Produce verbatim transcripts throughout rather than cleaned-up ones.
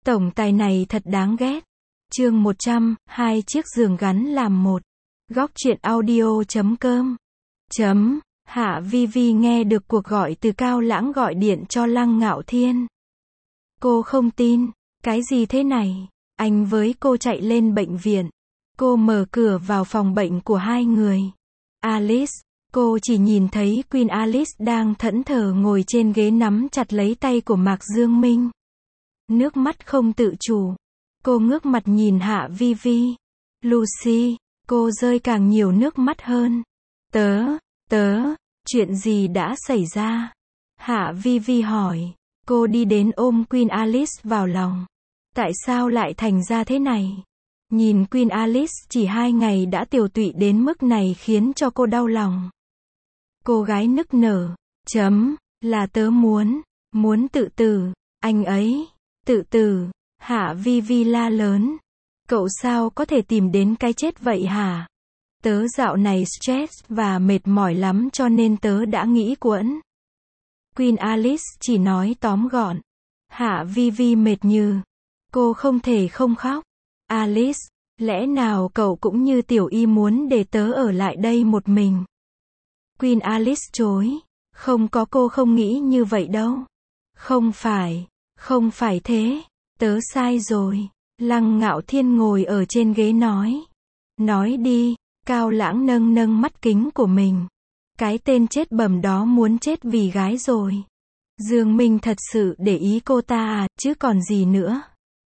Tổng tài này thật đáng ghét. Chương một trăm, hai chiếc giường gắn làm một. Góc truyện audio chấm com. Chấm. Hạ Vi Vi nghe được cuộc gọi từ Cao Lãng gọi điện cho Lăng Ngạo Thiên. Cô không tin. Cái gì thế này? Anh với cô chạy lên bệnh viện. Cô mở cửa vào phòng bệnh của hai người. Alice. Cô chỉ nhìn thấy Queen Alice đang thẫn thờ ngồi trên ghế nắm chặt lấy tay của Mạc Dương Minh. Nước mắt không tự chủ. Cô ngước mặt nhìn Hạ Vi Vi. Lucy. Cô rơi càng nhiều nước mắt hơn. Tớ, tớ, chuyện gì đã xảy ra? Hạ Vi Vi hỏi. Cô đi đến ôm Queen Alice vào lòng. Tại sao lại thành ra thế này? Nhìn Queen Alice chỉ hai ngày đã tiều tụy đến mức này khiến cho cô đau lòng. Cô gái nức nở. Chấm, là tớ muốn, muốn tự tử, anh ấy, tự tử. Hạ Vi Vi la lớn. Cậu sao có thể tìm đến cái chết vậy hả? Tớ dạo này stress và mệt mỏi lắm cho nên tớ đã nghĩ quẫn. Queen Alice chỉ nói tóm gọn. Hạ Vi Vi mệt như. Cô không thể không khóc. Alice, lẽ nào cậu cũng như Tiểu Y muốn để tớ ở lại đây một mình? Queen Alice chối. Không có, cô không nghĩ như vậy đâu. Không phải, không phải thế. Tớ sai rồi. Lăng Ngạo Thiên ngồi ở trên ghế nói. Nói đi. Cao Lãng nâng nâng mắt kính của mình. Cái tên chết bẩm đó muốn chết vì gái rồi. Dương Minh thật sự để ý cô ta à, chứ còn gì nữa.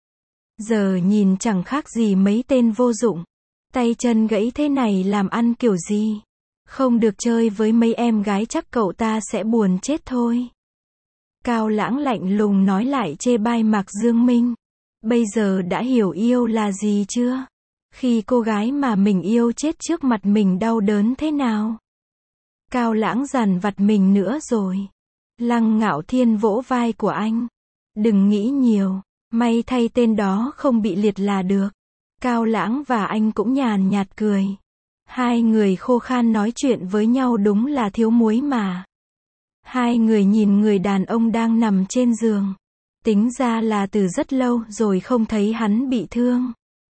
Giờ nhìn chẳng khác gì mấy tên vô dụng. Tay chân gãy thế này làm ăn kiểu gì? Không được chơi với mấy em gái chắc cậu ta sẽ buồn chết thôi. Cao Lãng lạnh lùng nói lại chê bai Mạc Dương Minh. Bây giờ đã hiểu yêu là gì chưa? Khi cô gái mà mình yêu chết trước mặt mình đau đớn thế nào? Cao Lãng dằn vặt mình nữa rồi. Lăng Ngạo Thiên vỗ vai của anh. Đừng nghĩ nhiều. May thay tên đó không bị liệt là được. Cao Lãng và anh cũng nhàn nhạt cười. Hai người khô khan nói chuyện với nhau đúng là thiếu muối mà. Hai người nhìn người đàn ông đang nằm trên giường. Tính ra là từ rất lâu rồi không thấy hắn bị thương.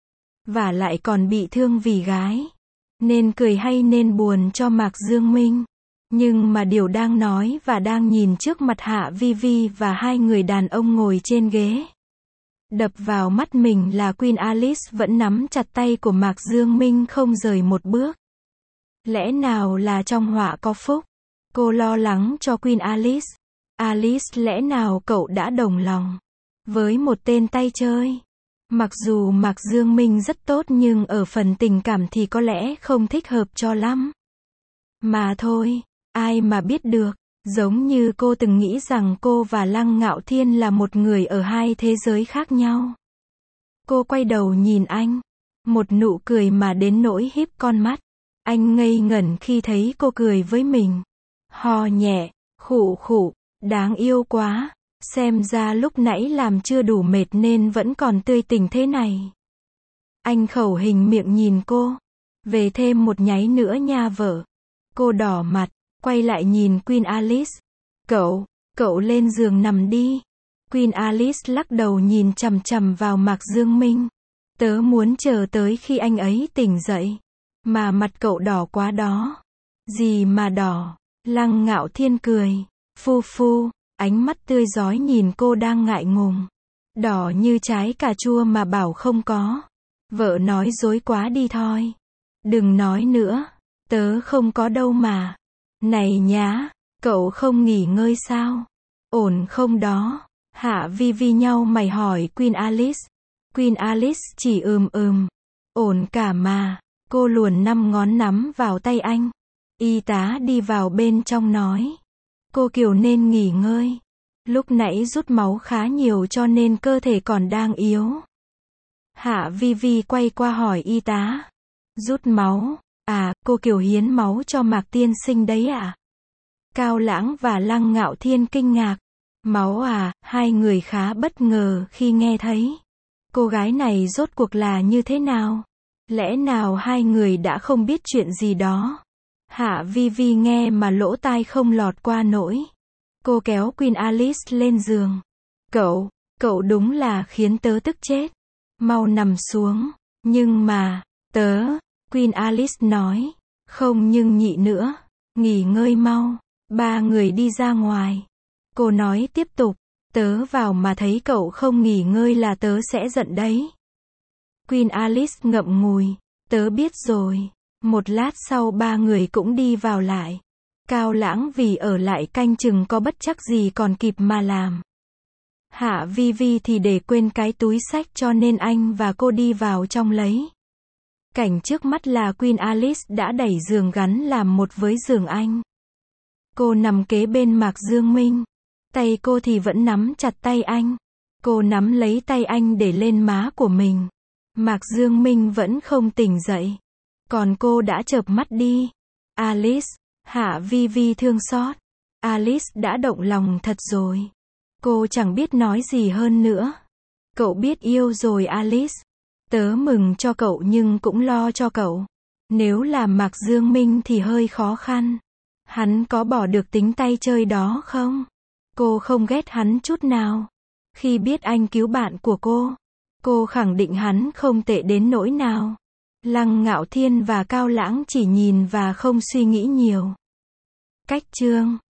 Và lại còn bị thương vì gái. Nên cười hay nên buồn cho Mạc Dương Minh. Nhưng mà điều đang nói và đang nhìn trước mặt Hạ Vi Vi và hai người đàn ông ngồi trên ghế. Đập vào mắt mình là Queen Alice vẫn nắm chặt tay của Mạc Dương Minh không rời một bước. Lẽ nào là trong họa có phúc? Cô lo lắng cho Queen Alice. Alice, lẽ nào cậu đã đồng lòng với một tên tay chơi? Mặc dù Mạc Dương Minh rất tốt nhưng ở phần tình cảm thì có lẽ không thích hợp cho lắm. Mà thôi, ai mà biết được. Giống như cô từng nghĩ rằng cô và Lăng Ngạo Thiên là một người ở hai thế giới khác nhau. Cô quay đầu nhìn anh. Một nụ cười mà đến nỗi híp con mắt. Anh ngây ngẩn khi thấy cô cười với mình. Hò nhẹ, khụ khụ, đáng yêu quá. Xem ra lúc nãy làm chưa đủ mệt nên vẫn còn tươi tỉnh thế này. Anh khẩu hình miệng nhìn cô. Về thêm một nháy nữa nha vợ. Cô đỏ mặt. Quay lại nhìn Queen Alice. Cậu, cậu lên giường nằm đi. Queen Alice lắc đầu nhìn chằm chằm vào Mạc Dương Minh. Tớ muốn chờ tới khi anh ấy tỉnh dậy. Mà mặt cậu đỏ quá đó. Gì mà đỏ? Lăng Ngạo Thiên cười. Phu phu, ánh mắt tươi rói nhìn cô đang ngại ngùng. Đỏ như trái cà chua mà bảo không có. Vợ nói dối quá đi thôi. Đừng nói nữa. Tớ không có đâu mà. Này nhá, cậu không nghỉ ngơi sao? Ổn không đó? Hạ Vi Vi nhau mày hỏi Queen Alice. Queen Alice chỉ ừm ừm. Ổn cả mà. Cô luồn năm ngón nắm vào tay anh. Y tá đi vào bên trong nói. Cô Kiều nên nghỉ ngơi. Lúc nãy rút máu khá nhiều cho nên cơ thể còn đang yếu. Hạ Vi Vi quay qua hỏi y tá. Rút máu? À, cô Kiều hiến máu cho Mạc tiên sinh đấy ạ. Cao Lãng và Lăng Ngạo Thiên kinh ngạc. Máu à, hai người khá bất ngờ khi nghe thấy. Cô gái này rốt cuộc là như thế nào? Lẽ nào hai người đã không biết chuyện gì đó? Hạ Vi Vi nghe mà lỗ tai không lọt qua nỗi. Cô kéo Queen Alice lên giường. Cậu, Cậu đúng là khiến tớ tức chết. Mau nằm xuống. Nhưng mà, tớ, Queen Alice nói. Không nhưng nhị nữa. Nghỉ ngơi mau. Ba người đi ra ngoài. Cô nói tiếp tục. Tớ vào mà thấy cậu không nghỉ ngơi là tớ sẽ giận đấy. Queen Alice ngậm ngùi. Tớ biết rồi. Một lát sau ba người cũng đi vào lại. Cao Lãng vì ở lại canh chừng có bất chắc gì còn kịp mà làm. Hạ Vi Vi thì để quên cái túi xách cho nên anh và cô đi vào trong lấy. Cảnh trước mắt là Queen Alice đã đẩy giường gắn làm một với giường anh. Cô nằm kế bên Mạc Dương Minh. Tay cô thì vẫn nắm chặt tay anh. Cô nắm lấy tay anh để lên má của mình. Mạc Dương Minh vẫn không tỉnh dậy. Còn cô đã chợp mắt đi. Alice, Hạ Vi Vi thương xót. Alice đã động lòng thật rồi. Cô chẳng biết nói gì hơn nữa. Cậu biết yêu rồi Alice. Tớ mừng cho cậu nhưng cũng lo cho cậu. Nếu là Mạc Dương Minh thì hơi khó khăn. Hắn có bỏ được tính tay chơi đó không? Cô không ghét hắn chút nào. Khi biết anh cứu bạn của cô, cô khẳng định hắn không tệ đến nỗi nào. Lăng Ngạo Thiên và Cao Lãng chỉ nhìn và không suy nghĩ nhiều. Cách chương